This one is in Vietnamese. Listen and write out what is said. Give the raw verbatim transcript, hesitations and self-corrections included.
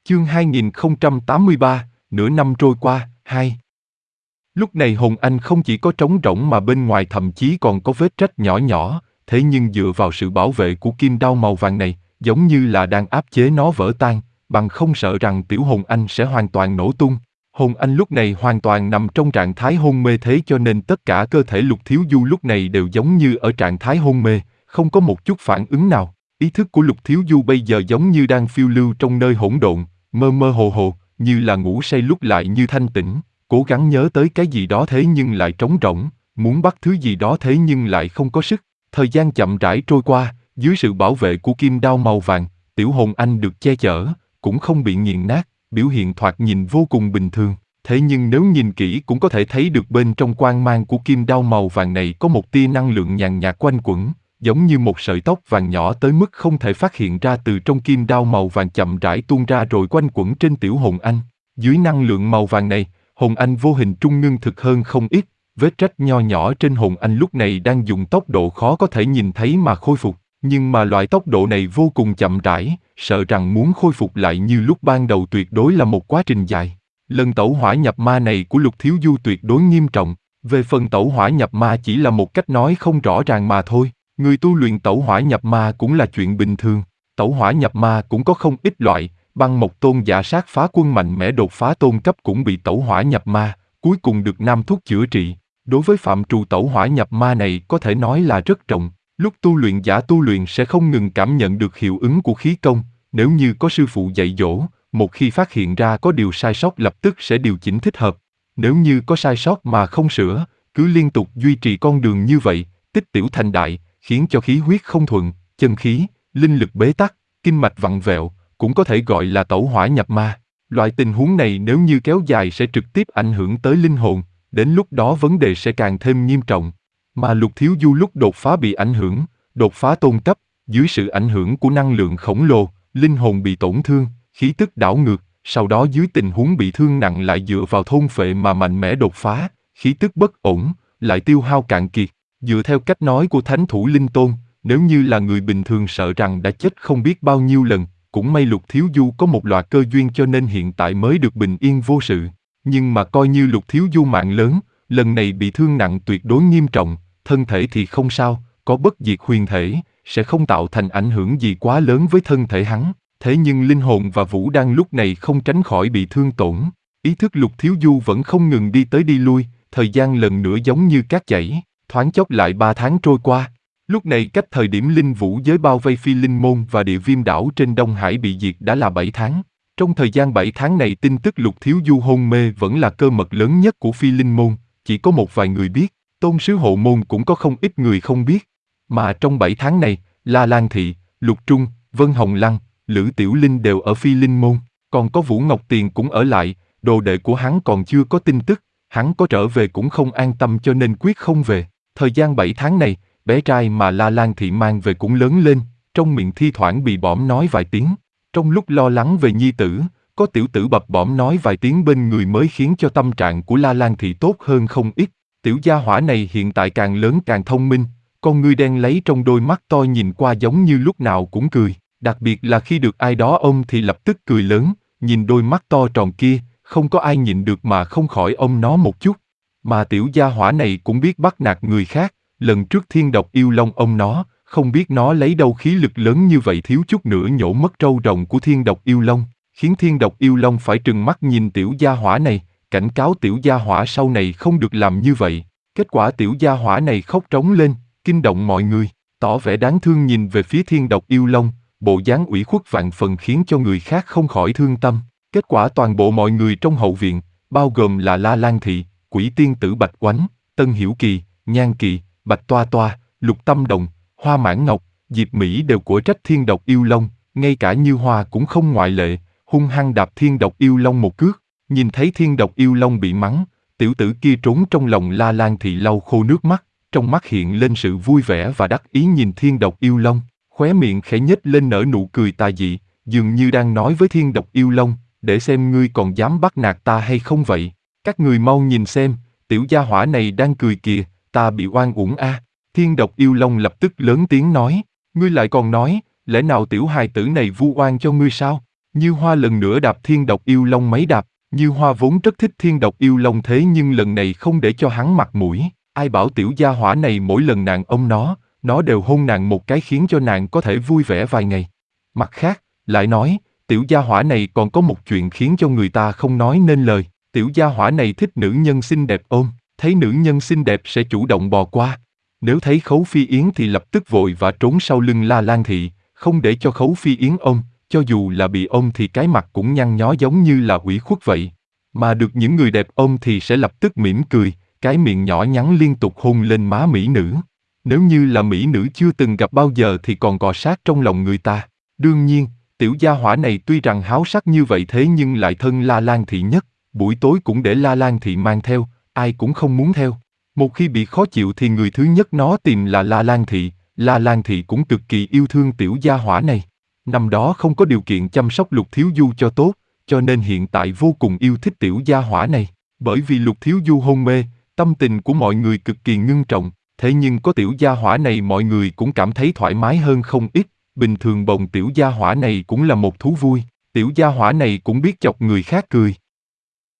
Chương hai nghìn không trăm tám mươi ba, nửa năm trôi qua, hai. Lúc này Hồng Anh không chỉ có trống rỗng mà bên ngoài thậm chí còn có vết rách nhỏ nhỏ, thế nhưng dựa vào sự bảo vệ của kim đao màu vàng này, giống như là đang áp chế nó vỡ tan, bằng không sợ rằng tiểu Hồng Anh sẽ hoàn toàn nổ tung. Hồng Anh lúc này hoàn toàn nằm trong trạng thái hôn mê, thế cho nên tất cả cơ thể Lục Thiếu Du lúc này đều giống như ở trạng thái hôn mê, không có một chút phản ứng nào. Ý thức của Lục Thiếu Du bây giờ giống như đang phiêu lưu trong nơi hỗn độn, mơ mơ hồ hồ, như là ngủ say lúc lại như thanh tỉnh, cố gắng nhớ tới cái gì đó thế nhưng lại trống rỗng, muốn bắt thứ gì đó thế nhưng lại không có sức. Thời gian chậm rãi trôi qua, dưới sự bảo vệ của kim đao màu vàng, tiểu Hồng Anh được che chở, cũng không bị nghiền nát, biểu hiện thoạt nhìn vô cùng bình thường. Thế nhưng nếu nhìn kỹ cũng có thể thấy được bên trong quang mang của kim đao màu vàng này có một tia năng lượng nhàn nhạt quanh quẩn, giống như một sợi tóc vàng nhỏ tới mức không thể phát hiện ra từ trong kim đao màu vàng chậm rãi tuôn ra rồi quanh quẩn trên tiểu Hồng Anh. Dưới năng lượng màu vàng này, Hồng Anh vô hình trung ngưng thực hơn không ít, vết rách nho nhỏ trên Hồng Anh lúc này đang dùng tốc độ khó có thể nhìn thấy mà khôi phục, nhưng mà loại tốc độ này vô cùng chậm rãi, sợ rằng muốn khôi phục lại như lúc ban đầu tuyệt đối là một quá trình dài. Lần tẩu hỏa nhập ma này của Lục Thiếu Du tuyệt đối nghiêm trọng, về phần tẩu hỏa nhập ma chỉ là một cách nói không rõ ràng mà thôi. Người tu luyện tẩu hỏa nhập ma cũng là chuyện bình thường. Tẩu hỏa nhập ma cũng có không ít loại, Băng Mộc Tôn giả sát phá quân mạnh mẽ đột phá tôn cấp cũng bị tẩu hỏa nhập ma, cuối cùng được nam thuốc chữa trị. Đối với phạm trù tẩu hỏa nhập ma này có thể nói là rất rộng. Lúc tu luyện giả tu luyện sẽ không ngừng cảm nhận được hiệu ứng của khí công, nếu như có sư phụ dạy dỗ, một khi phát hiện ra có điều sai sót lập tức sẽ điều chỉnh thích hợp. Nếu như có sai sót mà không sửa, cứ liên tục duy trì con đường như vậy, tích tiểu thành đại, khiến cho khí huyết không thuận, chân khí, linh lực bế tắc, kinh mạch vặn vẹo, cũng có thể gọi là tẩu hỏa nhập ma. Loại tình huống này nếu như kéo dài sẽ trực tiếp ảnh hưởng tới linh hồn, đến lúc đó vấn đề sẽ càng thêm nghiêm trọng. Mà Lục Thiếu Du lúc đột phá bị ảnh hưởng, đột phá tôn cấp, dưới sự ảnh hưởng của năng lượng khổng lồ, linh hồn bị tổn thương, khí tức đảo ngược, sau đó dưới tình huống bị thương nặng lại dựa vào thôn phệ mà mạnh mẽ đột phá, khí tức bất ổn, lại tiêu hao cạn kiệt. Dựa theo cách nói của Thánh Thủ Linh Tôn, nếu như là người bình thường sợ rằng đã chết không biết bao nhiêu lần, cũng may Lục Thiếu Du có một loạt cơ duyên cho nên hiện tại mới được bình yên vô sự. Nhưng mà coi như Lục Thiếu Du mạng lớn, lần này bị thương nặng tuyệt đối nghiêm trọng, thân thể thì không sao, có bất diệt huyền thể, sẽ không tạo thành ảnh hưởng gì quá lớn với thân thể hắn. Thế nhưng linh hồn và vũ đan lúc này không tránh khỏi bị thương tổn. Ý thức Lục Thiếu Du vẫn không ngừng đi tới đi lui, thời gian lần nữa giống như cát chảy. Thoáng chốc lại ba tháng trôi qua. Lúc này cách thời điểm linh vũ giới bao vây Phi Linh Môn và địa viêm đảo trên Đông Hải bị diệt đã là bảy tháng. Trong thời gian bảy tháng này tin tức Lục Thiếu Du hôn mê vẫn là cơ mật lớn nhất của Phi Linh Môn, chỉ có một vài người biết, tôn sứ hộ môn cũng có không ít người không biết. Mà trong bảy tháng này, La Lan Thị, Lục Trung, Vân Hồng Lăng, Lữ Tiểu Linh đều ở Phi Linh Môn, còn có Vũ Ngọc Tiền cũng ở lại, đồ đệ của hắn còn chưa có tin tức, hắn có trở về cũng không an tâm cho nên quyết không về. Thời gian bảy tháng này, bé trai mà La Lan Thị mang về cũng lớn lên, trong miệng thi thoảng bị bõm nói vài tiếng. Trong lúc lo lắng về nhi tử, có tiểu tử bập bõm nói vài tiếng bên người mới khiến cho tâm trạng của La Lan Thị tốt hơn không ít. Tiểu gia hỏa này hiện tại càng lớn càng thông minh, con ngươi đen lấy trong đôi mắt to nhìn qua giống như lúc nào cũng cười, đặc biệt là khi được ai đó ôm thì lập tức cười lớn, nhìn đôi mắt to tròn kia, không có ai nhịn được mà không khỏi ôm nó một chút. Mà tiểu gia hỏa này cũng biết bắt nạt người khác, lần trước Thiên Độc Yêu Long ôm nó, không biết nó lấy đâu khí lực lớn như vậy thiếu chút nữa nhổ mất râu rồng của Thiên Độc Yêu Long, khiến Thiên Độc Yêu Long phải trừng mắt nhìn tiểu gia hỏa này, cảnh cáo tiểu gia hỏa sau này không được làm như vậy. Kết quả tiểu gia hỏa này khóc trống lên, kinh động mọi người, tỏ vẻ đáng thương nhìn về phía Thiên Độc Yêu Long, bộ dáng ủy khuất vạn phần khiến cho người khác không khỏi thương tâm. Kết quả toàn bộ mọi người trong hậu viện, bao gồm là La Lan Thị, Quỷ Tiên Tử Bạch Oánh, Tân Hiểu Kỳ, Nhan Kỳ, Bạch Toa Toa, Lục Tâm Đồng, Hoa Mãn Ngọc, Diệp Mỹ đều của trách Thiên Độc Yêu Long, ngay cả Như Hoa cũng không ngoại lệ, hung hăng đạp Thiên Độc Yêu Long một cước. Nhìn thấy Thiên Độc Yêu Long bị mắng, tiểu tử kia trốn trong lòng La Lan Thị lau khô nước mắt, trong mắt hiện lên sự vui vẻ và đắc ý nhìn Thiên Độc Yêu Long, khóe miệng khẽ nhếch lên nở nụ cười tà dị, dường như đang nói với Thiên Độc Yêu Long, để xem ngươi còn dám bắt nạt ta hay không vậy. Các người mau nhìn xem, tiểu gia hỏa này đang cười kìa, ta bị oan uổng a. À. Thiên Độc Yêu Long lập tức lớn tiếng nói, ngươi lại còn nói, lẽ nào tiểu hài tử này vu oan cho ngươi sao? Như Hoa lần nữa đạp thiên độc yêu long mấy đạp, Như Hoa vốn rất thích thiên độc yêu long thế nhưng lần này không để cho hắn mặt mũi, ai bảo tiểu gia hỏa này mỗi lần nàng ôm nó, nó đều hôn nàng một cái khiến cho nàng có thể vui vẻ vài ngày. Mặt khác, lại nói, tiểu gia hỏa này còn có một chuyện khiến cho người ta không nói nên lời, tiểu gia hỏa này thích nữ nhân xinh đẹp ôm, thấy nữ nhân xinh đẹp sẽ chủ động bò qua. Nếu thấy Khấu Phi Yến thì lập tức vội và trốn sau lưng La Lan Thị, không để cho Khấu Phi Yến ôm, cho dù là bị ôm thì cái mặt cũng nhăn nhó giống như là ủy khuất vậy. Mà được những người đẹp ôm thì sẽ lập tức mỉm cười, cái miệng nhỏ nhắn liên tục hôn lên má mỹ nữ. Nếu như là mỹ nữ chưa từng gặp bao giờ thì còn cọ sát trong lòng người ta. Đương nhiên, tiểu gia hỏa này tuy rằng háo sắc như vậy thế nhưng lại thân La Lan Thị nhất, buổi tối cũng để La Lan Thị mang theo, ai cũng không muốn theo. Một khi bị khó chịu thì người thứ nhất nó tìm là La Lan Thị, La Lan Thị cũng cực kỳ yêu thương tiểu gia hỏa này. Năm đó không có điều kiện chăm sóc Lục Thiếu Du cho tốt, cho nên hiện tại vô cùng yêu thích tiểu gia hỏa này. Bởi vì Lục Thiếu Du hôn mê, tâm tình của mọi người cực kỳ ngưng trọng, thế nhưng có tiểu gia hỏa này mọi người cũng cảm thấy thoải mái hơn không ít, bình thường bồng tiểu gia hỏa này cũng là một thú vui, tiểu gia hỏa này cũng biết chọc người khác cười.